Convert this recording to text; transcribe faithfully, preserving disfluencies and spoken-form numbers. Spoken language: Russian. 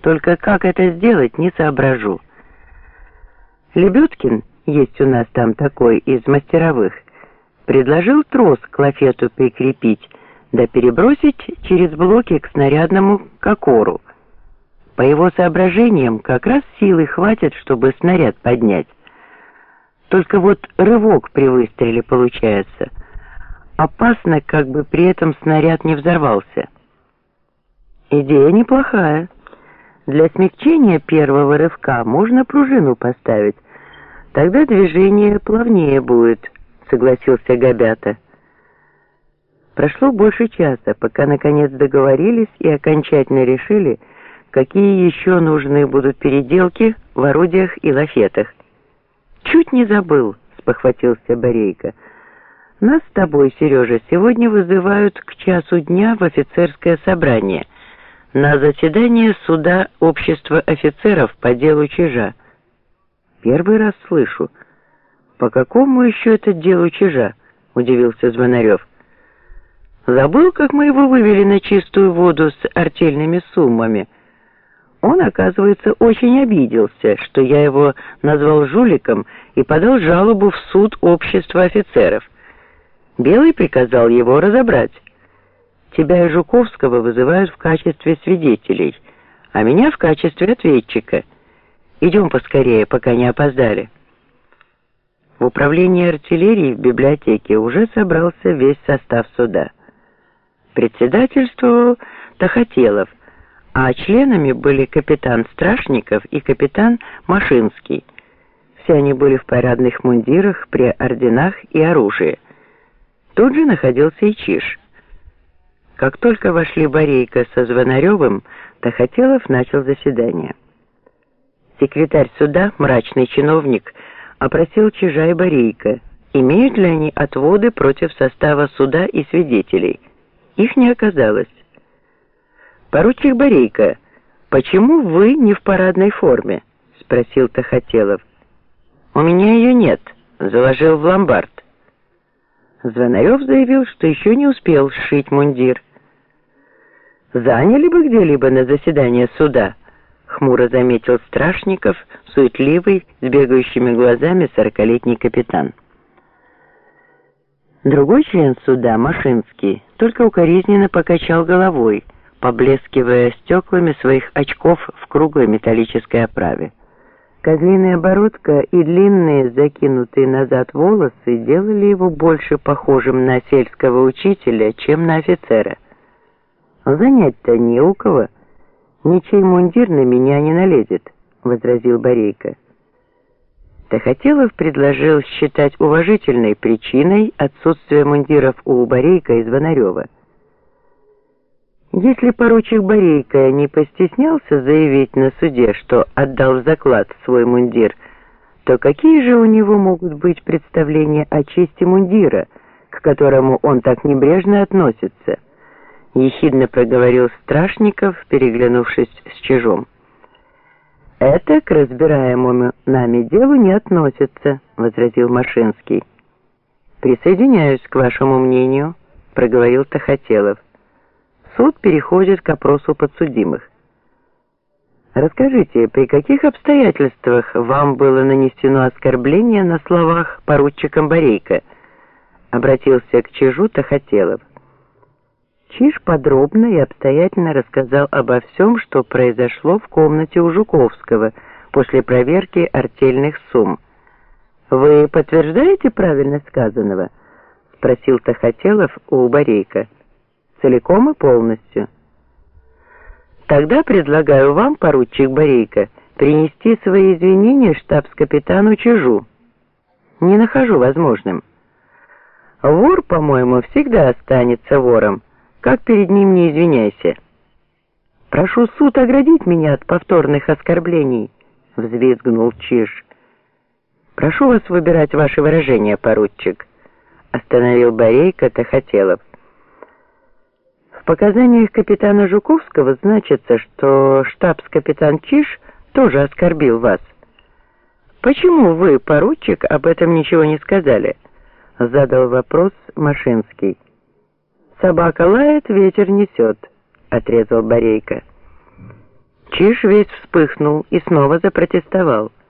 Только как это сделать, не соображу. Лебедкин, есть у нас там такой из мастеровых, предложил трос к лафету прикрепить, да перебросить через блоки к снарядному кокору. По его соображениям, как раз силы хватит, чтобы снаряд поднять. Только вот рывок при выстреле получается. Опасно, как бы при этом снаряд не взорвался. Идея неплохая. Для смягчения первого рывка можно пружину поставить. Тогда движение плавнее будет, согласился Габята. Прошло больше часа, пока наконец договорились и окончательно решили, какие еще нужны будут переделки в орудиях и лафетах. «Чуть не забыл», — спохватился Борейко. «Нас с тобой, Сережа, сегодня вызывают к часу дня в офицерское собрание на заседание суда общества офицеров по делу Чижа». «Первый раз слышу. По какому еще это делу Чижа?» — удивился Звонарев. «Забыл, как мы его вывели на чистую воду с артельными суммами? Он, оказывается, очень обиделся, что я его назвал жуликом и подал жалобу в суд общества офицеров. Белый приказал его разобрать. Тебя и Жуковского вызывают в качестве свидетелей, а меня в качестве ответчика. Идем поскорее, пока не опоздали». В управлении артиллерии в библиотеке уже собрался весь состав суда. Председательствовал Тахателов, а членами были капитан Страшников и капитан Машинский. Все они были в парадных мундирах, при орденах и оружии. Тут же находился и Чиж. Как только вошли Борейко со Звонаревым, Тахателов начал заседание. Секретарь суда, мрачный чиновник, опросил Чижа и Борейко, имеют ли они отводы против состава суда и свидетелей. Их не оказалось. «Поручик Борейко, почему вы не в парадной форме?» — спросил Тахателов. «У меня ее нет, заложил в ломбард». Звонарев заявил, что еще не успел сшить мундир. «Заняли бы где-либо на заседание суда?» — хмуро заметил Страшников, суетливый, с бегающими глазами сорокалетний капитан. Другой член суда, Машинский, только укоризненно покачал головой, поблескивая стеклами своих очков в круглой металлической оправе. Козлиная бородка и длинные, закинутые назад волосы делали его больше похожим на сельского учителя, чем на офицера. «Занять-то не у кого. Ничей мундир на меня не налезет», — возразил Борейко. Тахателов предложил считать уважительной причиной отсутствие мундиров у Борейко и Звонарева. Если поручик Борейко не постеснялся заявить на суде, что отдал в заклад свой мундир, то какие же у него могут быть представления о чести мундира, к которому он так небрежно относится? Ехидно проговорил Страшников, переглянувшись с Чижом. «Это к разбираемому нами делу не относится», — возразил Машинский. «Присоединяюсь к вашему мнению», — проговорил Тахателов. «Суд переходит к опросу подсудимых. Расскажите, при каких обстоятельствах вам было нанесено оскорбление на словах поручиком Борейко?» — обратился к Чижу Тахателов. Чиж подробно и обстоятельно рассказал обо всем, что произошло в комнате у Жуковского после проверки артельных сумм. «Вы подтверждаете правильность сказанного?» — спросил Тахателов у Борейко. «Целиком и полностью». «Тогда предлагаю вам, поручик Борейко, принести свои извинения штабс-капитану Чижу. Не нахожу возможным. Вор, по-моему, всегда останется вором. Как перед ним не извиняйся». «Прошу суд оградить меня от повторных оскорблений», — взвизгнул Чиж. «Прошу вас выбирать ваши выражения, поручик», — остановил Борейко Тахателов. «В показаниях капитана Жуковского значится, что штабс-капитан Чиж тоже оскорбил вас. Почему вы, поручик, об этом ничего не сказали?» — задал вопрос Машинский. «Собака лает, ветер несет», — отрезал Борейко. Чиж весь вспыхнул и снова запротестовал.